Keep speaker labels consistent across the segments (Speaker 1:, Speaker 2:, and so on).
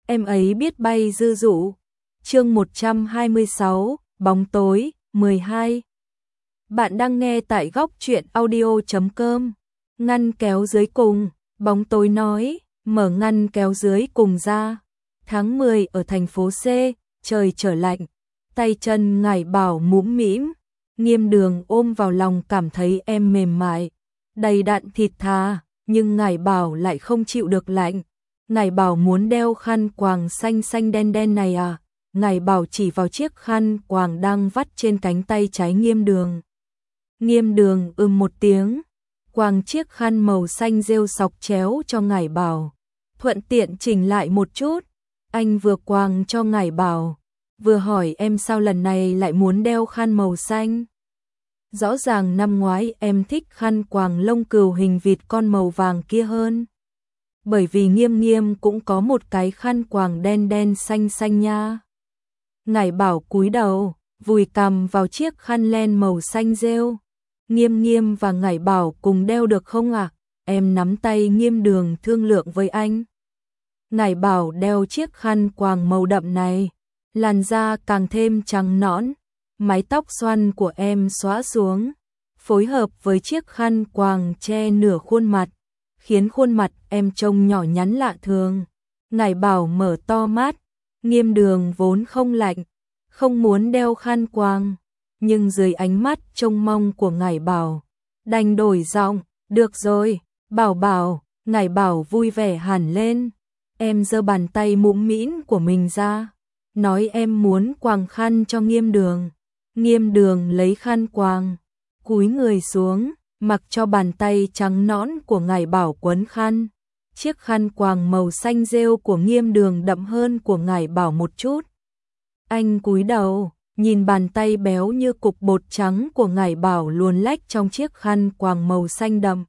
Speaker 1: em ấy biết bay dư dụ. Chương 126, bóng tối, 12. Bạn đang nghe tại góc truyện audio.com. Ngăn kéo dưới cùng, bóng tối nói, mở ngăn kéo dưới cùng ra. Tháng 10 ở thành phố C, trời trở lạnh, tay chân Ngải Bảo mũm mĩm, Nghiêm Đường ôm vào lòng cảm thấy em mềm mại, đầy đặn thịt thà, nhưng Ngải Bảo lại không chịu được lạnh. Ngải Bảo muốn đeo khăn quàng xanh xanh đen đen này à? Ngải Bảo chỉ vào chiếc khăn quàng đang vắt trên cánh tay trái Nghiêm Đường. Nghiêm Đường một tiếng, quàng chiếc khăn màu xanh rêu sọc chéo cho Ngải Bảo, thuận tiện chỉnh lại một chút. Anh vừa quàng cho Ngải Bảo, vừa hỏi em sao lần này lại muốn đeo khăn màu xanh. Rõ ràng năm ngoái em thích khăn quàng lông cừu hình vịt con màu vàng kia hơn. Bởi vì Nghiêm Nghiêm cũng có một cái khăn quàng đen đen xanh xanh nha. Ngải Bảo cúi đầu, vùi cằm vào chiếc khăn len màu xanh rêu. Nghiêm Nghiêm và Ngải Bảo cùng đeo được không ạ? Em nắm tay Nghiêm Đường thương lượng với anh. Ngải Bảo đeo chiếc khăn quàng màu đậm này, làn da càng thêm trắng nõn, mái tóc xoăn của em xõa xuống, phối hợp với chiếc khăn quàng che nửa khuôn mặt, khiến khuôn mặt em trông nhỏ nhắn lạ thường. Ngải Bảo mở to mắt, Nghiêm Đường vốn không lạnh, không muốn đeo khăn quàng, nhưng dưới ánh mắt trông mong của Ngải Bảo, đành đổi giọng, được rồi, Bảo Bảo. Ngải Bảo vui vẻ hẳn lên, em giơ bàn tay mũm mĩm của mình ra, nói em muốn quàng khăn cho Nghiêm Đường. Nghiêm Đường lấy khăn quàng, cúi người xuống, mặc cho bàn tay trắng nõn của Ngải Bảo quấn khăn. Chiếc khăn quàng màu xanh rêu của Nghiêm Đường đậm hơn của Ngải Bảo một chút. Anh cúi đầu, nhìn bàn tay béo như cục bột trắng của Ngải Bảo luồn lách trong chiếc khăn quàng màu xanh đậm.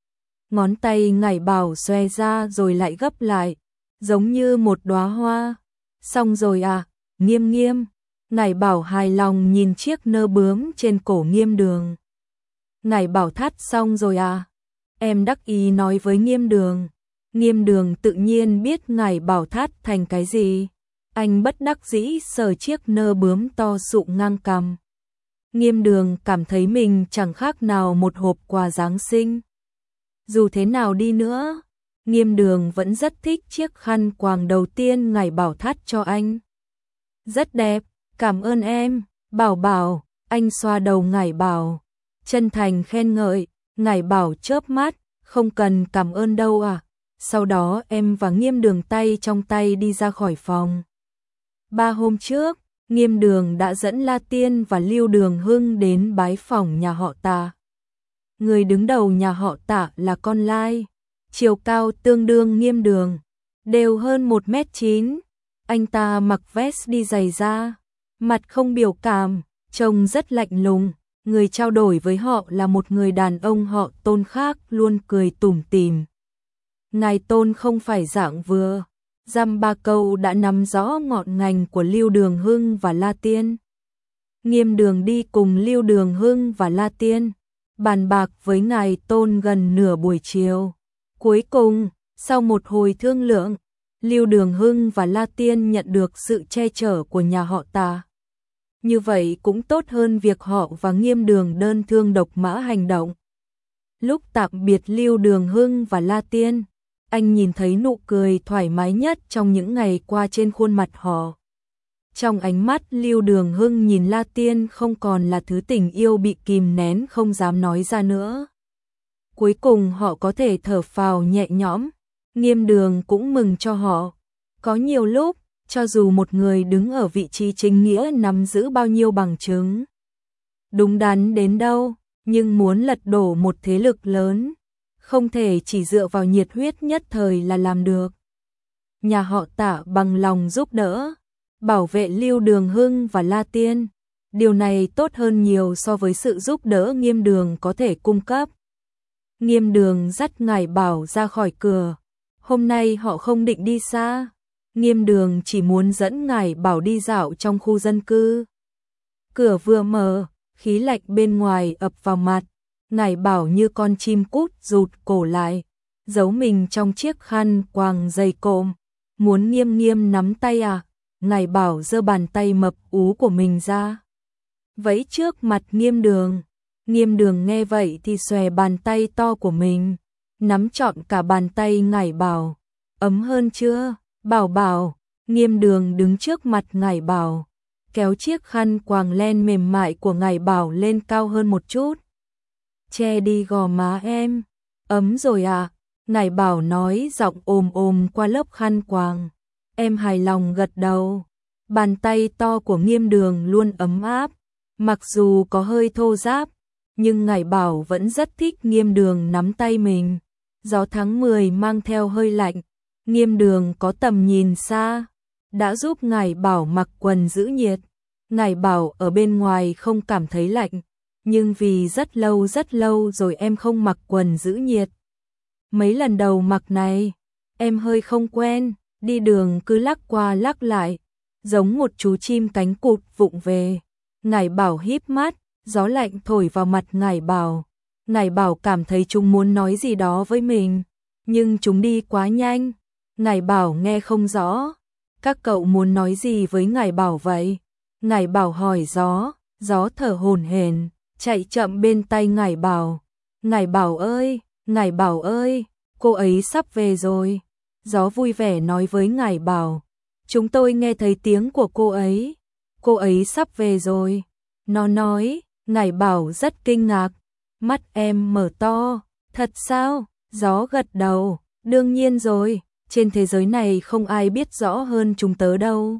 Speaker 1: Ngón tay Ngải Bảo xòe ra rồi lại gấp lại, giống như một đóa hoa. Xong rồi à, Nghiêm Nghiêm. Ngải Bảo hài lòng nhìn chiếc nơ bướm trên cổ Nghiêm Đường. Ngải Bảo thắt xong rồi à? Em đắc ý nói với Nghiêm Đường. Nghiêm Đường tự nhiên biết Ngải Bảo thắt thành cái gì. Anh bất đắc dĩ sờ chiếc nơ bướm to sụng ngang cằm. Nghiêm Đường cảm thấy mình chẳng khác nào một hộp quà Giáng sinh. Dù thế nào đi nữa, Nghiêm Đường vẫn rất thích chiếc khăn quàng đầu tiên Ngải Bảo thắt cho anh. Rất đẹp, cảm ơn em, Bảo Bảo. Anh xoa đầu Ngải Bảo, chân thành khen ngợi. Ngải Bảo chớp mắt, không cần cảm ơn đâu à. Sau đó em và Nghiêm Đường tay trong tay đi ra khỏi phòng. 3 hôm trước, Nghiêm Đường đã dẫn La Tiên và Lưu Đường Hưng đến bái phỏng nhà họ Tạ. Người đứng đầu nhà họ Tạ là con lai, chiều cao tương đương Nghiêm Đường, đều hơn 1m9. Anh ta mặc vest đi giày da, mặt không biểu cảm, trông rất lạnh lùng. Người trao đổi với họ là một người đàn ông họ Tôn khác, luôn cười tủm tỉm. Ngài Tôn không phải dạng vừa, dăm ba câu đã nắm rõ ngọn ngành của Lưu Đường Hưng và La Tiên. Nghiêm Đường đi cùng Lưu Đường Hưng và La Tiên, bàn bạc với ngài Tôn gần nửa buổi chiều. Cuối cùng, sau một hồi thương lượng, Lưu Đường Hưng và La Tiên nhận được sự che chở của nhà họ Tạ. Như vậy cũng tốt hơn việc họ và Nghiêm Đường đơn thương độc mã hành động. Lúc tạm biệt Lưu Đường Hưng và La Tiên, anh nhìn thấy nụ cười thoải mái nhất trong những ngày qua trên khuôn mặt họ. Trong ánh mắt Lưu Đường Hưng nhìn La Tiên không còn là thứ tình yêu bị kìm nén không dám nói ra nữa. Cuối cùng họ có thể thở phào nhẹ nhõm. Nghiêm Đường cũng mừng cho họ. Có nhiều lúc, cho dù một người đứng ở vị trí chính nghĩa nắm giữ bao nhiêu bằng chứng đúng đắn đến đâu, nhưng muốn lật đổ một thế lực lớn, không thể chỉ dựa vào nhiệt huyết nhất thời là làm được. Nhà họ Tạ bằng lòng giúp đỡ, bảo vệ Lưu Đường Hưng và La Tiên. Điều này tốt hơn nhiều so với sự giúp đỡ Nghiêm Đường có thể cung cấp. Nghiêm Đường dắt Ngải Bảo ra khỏi cửa. Hôm nay họ không định đi xa. Nghiêm Đường chỉ muốn dẫn Ngải Bảo đi dạo trong khu dân cư. Cửa vừa mở, khí lạnh bên ngoài ập vào mặt. Ngải Bảo như con chim cút rụt cổ lại, giấu mình trong chiếc khăn quàng dày cộm. Muốn Nghiêm Nghiêm nắm tay à? Ngải Bảo giơ bàn tay mập ú của mình ra, vẫy trước mặt Nghiêm Đường. Nghiêm Đường nghe vậy thì xòe bàn tay to của mình, nắm trọn cả bàn tay Ngải Bảo. Ấm hơn chưa, Bảo Bảo? Nghiêm Đường đứng trước mặt Ngải Bảo, kéo chiếc khăn quàng len mềm mại của Ngải Bảo lên cao hơn một chút. Che đi gò má em. Ấm rồi à? Ngải Bảo nói giọng ồm ồm qua lớp khăn quàng. Em hài lòng gật đầu. Bàn tay to của Nghiêm Đường luôn ấm áp, mặc dù có hơi thô ráp, nhưng Ngải Bảo vẫn rất thích Nghiêm Đường nắm tay mình. Gió tháng 10 mang theo hơi lạnh, Nghiêm Đường có tầm nhìn xa, đã giúp Ngải Bảo mặc quần giữ nhiệt. Ngải Bảo ở bên ngoài không cảm thấy lạnh, nhưng vì rất lâu rồi em không mặc quần giữ nhiệt. Mấy lần đầu mặc này, em hơi không quen, đi đường cứ lắc qua lắc lại, giống một chú chim cánh cụt vụng về. Ngải Bảo híp mắt, gió lạnh thổi vào mặt Ngải Bảo. Ngải Bảo cảm thấy chúng muốn nói gì đó với mình, nhưng chúng đi quá nhanh. Ngải Bảo nghe không rõ. Các cậu muốn nói gì với Ngải Bảo vậy? Ngải Bảo hỏi gió, gió thở hổn hển, chạy chậm bên tay Ngải Bảo. Ngải Bảo ơi, Ngải Bảo ơi, cô ấy sắp về rồi. Gió vui vẻ nói với Ngải Bảo, chúng tôi nghe thấy tiếng của cô ấy sắp về rồi. Nó nói, Ngải Bảo rất kinh ngạc, mắt em mở to, thật sao? Gió gật đầu, đương nhiên rồi, trên thế giới này không ai biết rõ hơn chúng tớ đâu.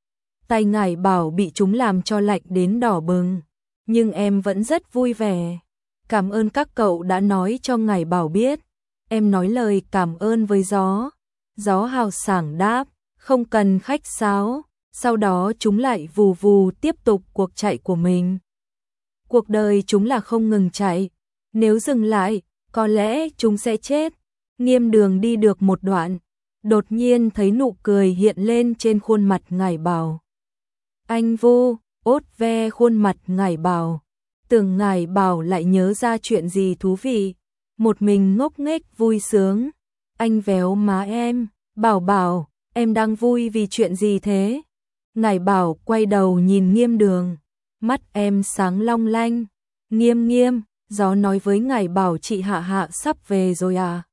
Speaker 1: Tay Ngải Bảo bị chúng làm cho lạnh đến đỏ bừng, nhưng em vẫn rất vui vẻ. Cảm ơn các cậu đã nói cho Ngải Bảo biết. Em nói lời cảm ơn với gió. Gió hào sảng đáp, không cần khách sáo. Sau đó chúng lại vù vù tiếp tục cuộc chạy của mình. Cuộc đời chúng là không ngừng chạy, nếu dừng lại, có lẽ chúng sẽ chết. Nghiêm Đường đi được một đoạn, đột nhiên thấy nụ cười hiện lên trên khuôn mặt Ngải Bảo. Anh vu, ốt ve khuôn mặt Ngải Bảo, tưởng Ngải Bảo lại nhớ ra chuyện gì thú vị, một mình ngốc nghếch vui sướng. Anh véo má em, Bảo Bảo, em đang vui vì chuyện gì thế? Ngải Bảo quay đầu nhìn Nghiêm Đường, mắt em sáng long lanh. Nghiêm Nghiêm, gió nói với Ngải Bảo chị Hạ Hạ sắp về rồi à?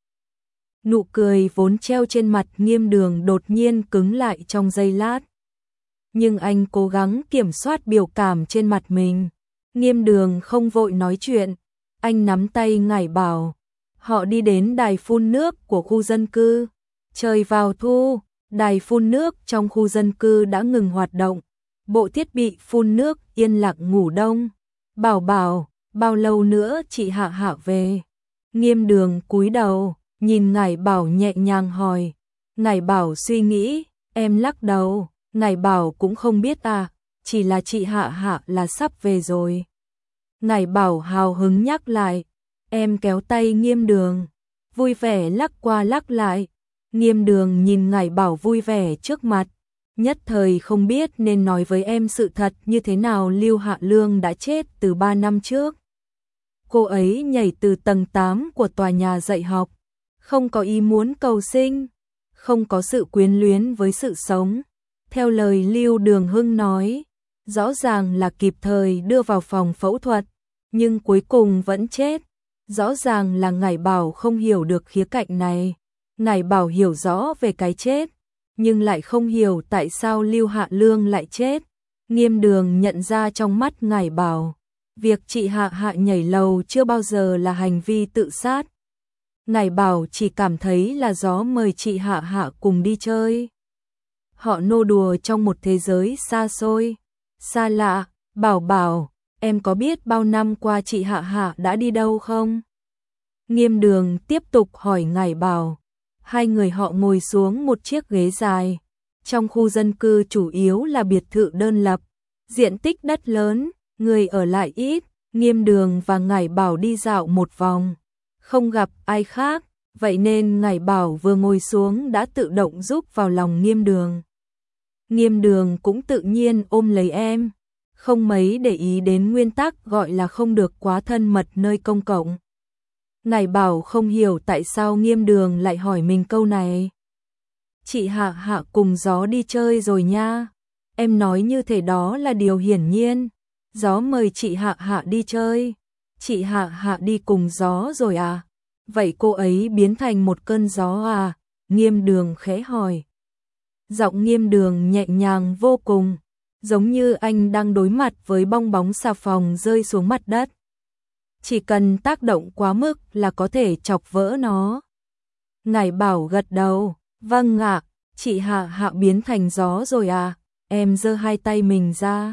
Speaker 1: Nụ cười vốn treo trên mặt Nghiêm Đường đột nhiên cứng lại trong giây lát. Nhưng anh cố gắng kiểm soát biểu cảm trên mặt mình. Nghiêm Đường không vội nói chuyện, anh nắm tay Ngải Bảo. Họ đi đến đài phun nước của khu dân cư. Trời vào thu, đài phun nước trong khu dân cư đã ngừng hoạt động. Bộ thiết bị phun nước yên lặng ngủ đông. Bảo Bảo, bao lâu nữa chị Hạ Hạ về? Nghiêm Đường cúi đầu, nhìn Ngải Bảo nhẹ nhàng hỏi. Ngải Bảo suy nghĩ, em lắc đầu. Ngải Bảo cũng không biết à, chỉ là chị Hạ Hạ là sắp về rồi. Ngải Bảo hào hứng nhắc lại, em kéo tay Nghiêm Đường, vui vẻ lắc qua lắc lại. Nghiêm Đường nhìn Ngải Bảo vui vẻ trước mặt, nhất thời không biết nên nói với em sự thật như thế nào. Lưu Hạ Lương đã chết từ 3 năm trước. Cô ấy nhảy từ tầng 8 của tòa nhà dạy học, không có ý muốn cầu sinh, không có sự quyến luyến với sự sống. Theo lời Lưu Đường Hưng nói, rõ ràng là kịp thời đưa vào phòng phẫu thuật, nhưng cuối cùng vẫn chết. Rõ ràng là Ngải Bảo không hiểu được khía cạnh này. Ngải Bảo hiểu rõ về cái chết, nhưng lại không hiểu tại sao Lưu Hạ Lương lại chết. Nghiêm Đường nhận ra trong mắt Ngải Bảo, việc chị Hạ Hạ nhảy lầu chưa bao giờ là hành vi tự sát. Ngải Bảo chỉ cảm thấy là gió mời chị Hạ Hạ cùng đi chơi. Họ nô đùa trong một thế giới xa xôi, xa lạ. Bảo Bảo, em có biết bao năm qua chị Hạ Hạ đã đi đâu không? Nghiêm Đường tiếp tục hỏi Ngải Bảo. Hai người họ ngồi xuống một chiếc ghế dài. Trong khu dân cư chủ yếu là biệt thự đơn lập, diện tích đất lớn, người ở lại ít. Nghiêm Đường và Ngải Bảo đi dạo một vòng, không gặp ai khác, vậy nên Ngải Bảo vừa ngồi xuống đã tự động giúp vào lòng Nghiêm Đường. Nghiêm Đường cũng tự nhiên ôm lấy em, không mấy để ý đến nguyên tắc gọi là không được quá thân mật nơi công cộng. Ngải Bảo không hiểu tại sao Nghiêm Đường lại hỏi mình câu này. chị Hạ Hạ cùng gió đi chơi rồi nha. Em nói như thế đó là điều hiển nhiên. Gió mời chị Hạ Hạ đi chơi. Chị Hạ Hạ đi cùng gió rồi à? Vậy cô ấy biến thành một cơn gió à? Nghiêm Đường khẽ hỏi. Giọng Nghiêm Đường nhẹ nhàng vô cùng, giống như anh đang đối mặt với bong bóng xà phòng rơi xuống mặt đất. Chỉ cần tác động quá mức là có thể chọc vỡ nó. Ngải Bảo gật đầu, vâng ạ, chị Hạ Hạ biến thành gió rồi à? Em giơ hai tay mình ra,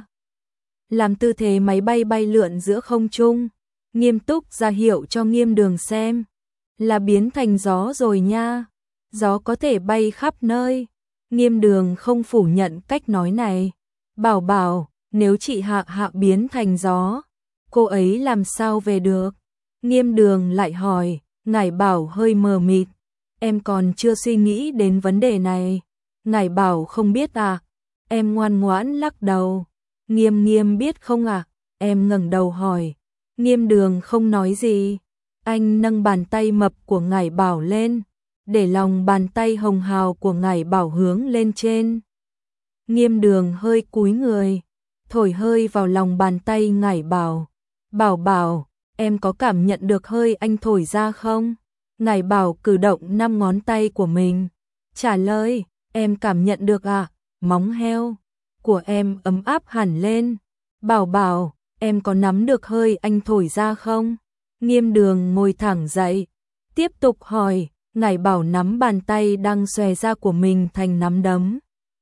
Speaker 1: làm tư thế máy bay bay lượn giữa không trung, nghiêm túc ra hiệu cho Nghiêm Đường xem. Là biến thành gió rồi nha, gió có thể bay khắp nơi. Nghiêm Đường không phủ nhận cách nói này. Bảo Bảo, nếu chị Hạ Hạ biến thành gió, cô ấy làm sao về được? Nghiêm Đường lại hỏi. Ngải Bảo hơi mờ mịt. Em còn chưa suy nghĩ đến vấn đề này. Ngải Bảo không biết à? Em ngoan ngoãn lắc đầu. Nghiêm Nghiêm biết không à? Em ngẩng đầu hỏi. Nghiêm Đường không nói gì. Anh nâng bàn tay mập của Ngải Bảo lên, để lòng bàn tay hồng hào của Ngải Bảo hướng lên trên. Nghiêm Đường hơi cúi người, thổi hơi vào lòng bàn tay Ngải Bảo. Bảo Bảo, em có cảm nhận được hơi anh thổi ra không? Ngải Bảo cử động 5 ngón tay của mình. Trả lời, em cảm nhận được ạ. Móng heo của em ấm áp hẳn lên. Bảo Bảo, em có nắm được hơi anh thổi ra không? Nghiêm Đường ngồi thẳng dậy, tiếp tục hỏi. Ngải Bảo nắm bàn tay đang xòe ra của mình thành nắm đấm.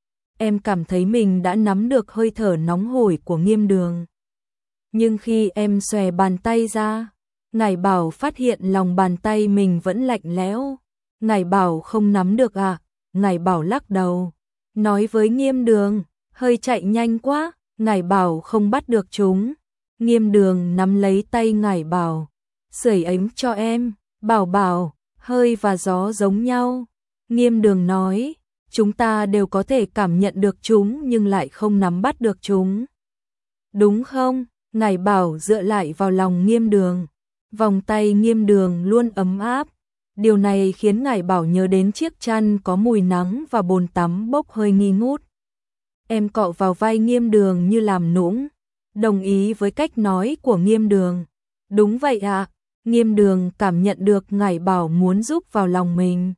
Speaker 1: Em cảm thấy mình đã nắm được hơi thở nóng hổi của Nghiêm Đường. Nhưng khi em xòe bàn tay ra, Ngải Bảo phát hiện lòng bàn tay mình vẫn lạnh lẽo. Ngải Bảo không nắm được à? Ngải Bảo lắc đầu, nói với Nghiêm Đường, hơi chạy nhanh quá, Ngải Bảo không bắt được chúng. Nghiêm Đường nắm lấy tay Ngải Bảo, sưởi ấm cho em. Bảo Bảo, hơi và gió giống nhau. Nghiêm Đường nói, chúng ta đều có thể cảm nhận được chúng nhưng lại không nắm bắt được chúng. Đúng không? Ngải Bảo dựa lại vào lòng Nghiêm Đường. Vòng tay Nghiêm Đường luôn ấm áp. Điều này khiến Ngải Bảo nhớ đến chiếc chăn có mùi nắng và bồn tắm bốc hơi nghi ngút. Em cọ vào vai Nghiêm Đường như làm nũng, đồng ý với cách nói của Nghiêm Đường. Đúng vậy ạ. Nghiêm Đường cảm nhận được Ngải Bảo muốn giúp vào lòng mình.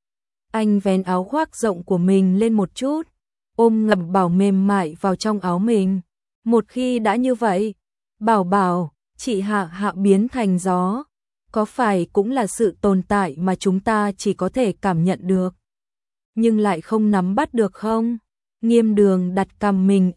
Speaker 1: Anh vén áo khoác rộng của mình lên một chút, ôm Ngải Bảo mềm mại vào trong áo mình. Một khi đã như vậy, Bảo Bảo, chị Hạ Hạ biến thành gió, có phải cũng là sự tồn tại mà chúng ta chỉ có thể cảm nhận được, nhưng lại không nắm bắt được không? Nghiêm Đường đặt cằm mình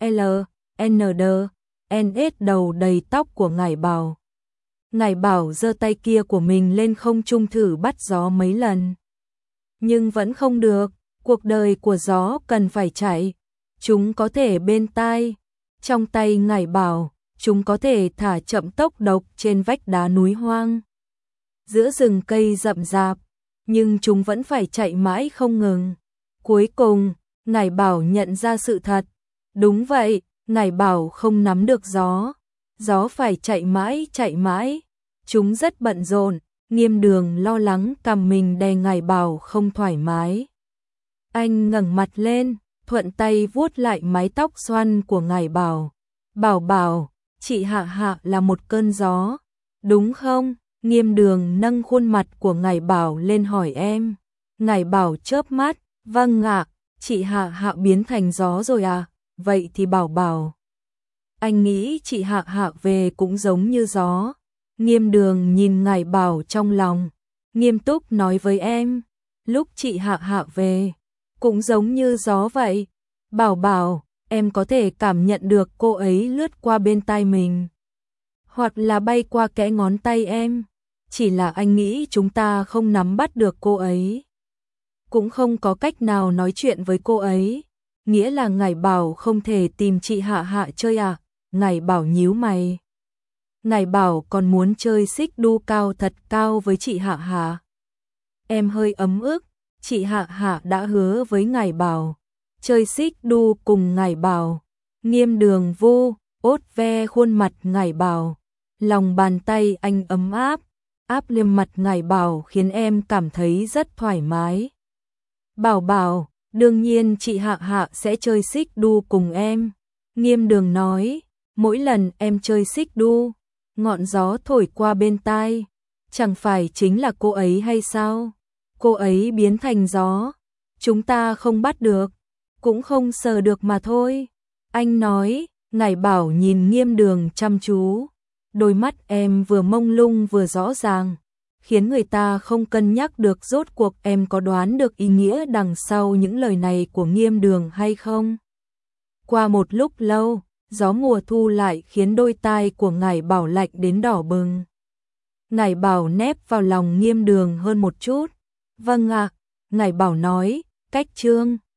Speaker 1: NS đầu đầy tóc của Ngải Bảo. Ngải Bảo giơ tay kia của mình lên không trung thử bắt gió mấy lần. Nhưng vẫn không được, cuộc đời của gió cần phải chạy. Chúng có thể bên tai. Trong tay Ngải Bảo, chúng có thể thả chậm tốc độc trên vách đá núi hoang, giữa rừng cây rậm rạp, nhưng chúng vẫn phải chạy mãi không ngừng. Cuối cùng, Ngải Bảo nhận ra sự thật. Đúng vậy, Ngải Bảo không nắm được gió. Gió phải chạy mãi. Chúng rất bận rộn. Nghiêm Đường lo lắng cầm mình đè Ngải Bảo không thoải mái. Anh ngẩng mặt lên, thuận tay vuốt lại mái tóc xoăn của Ngải Bảo. Bảo Bảo, chị Hạ Hạ là một cơn gió, đúng không? Nghiêm Đường nâng khuôn mặt của Ngải Bảo lên hỏi em. Ngải Bảo chớp mắt, vâng ạ, chị Hạ Hạ biến thành gió rồi à? Vậy thì Bảo Bảo, anh nghĩ chị Hạ Hạ về cũng giống như gió. Nghiêm Đường nhìn Ngải Bảo trong lòng, nghiêm túc nói với em, lúc chị Hạ Hạ về, cũng giống như gió vậy. Bảo Bảo, em có thể cảm nhận được cô ấy lướt qua bên tai mình, hoặc là bay qua kẽ ngón tay em. Chỉ là anh nghĩ chúng ta không nắm bắt được cô ấy, cũng không có cách nào nói chuyện với cô ấy. Nghĩa là Ngải Bảo không thể tìm chị Hạ Hạ chơi à? Ngải Bảo nhíu mày. Ngải Bảo còn muốn chơi xích đu cao thật cao với chị Hạ Hạ. Em hơi ấm ức, chị Hạ Hạ đã hứa với Ngải Bảo chơi xích đu cùng Ngải Bảo. Nghiêm Đường ốt ve khuôn mặt Ngải Bảo, lòng bàn tay anh ấm áp, áp lên mặt Ngải Bảo khiến em cảm thấy rất thoải mái. Bảo Bảo, Đương nhiên chị Hạ Hạ sẽ chơi xích đu cùng em. Nghiêm Đường nói, mỗi lần em chơi xích đu, ngọn gió thổi qua bên tai, chẳng phải chính là cô ấy hay sao? Cô ấy biến thành gió, chúng ta không bắt được, cũng không sờ được mà thôi. Anh nói, Ngải Bảo nhìn Nghiêm Đường chăm chú, đôi mắt em vừa mông lung vừa rõ ràng, khiến người ta không cân nhắc được rốt cuộc em có đoán được ý nghĩa đằng sau những lời này của Nghiêm Đường hay không. Qua một lúc lâu, gió mùa thu lại khiến đôi tai của Ngải Bảo lạnh đến đỏ bừng. Ngải Bảo nép vào lòng Nghiêm Đường hơn một chút. Vâng ạ, Ngải Bảo nói, cách Trương.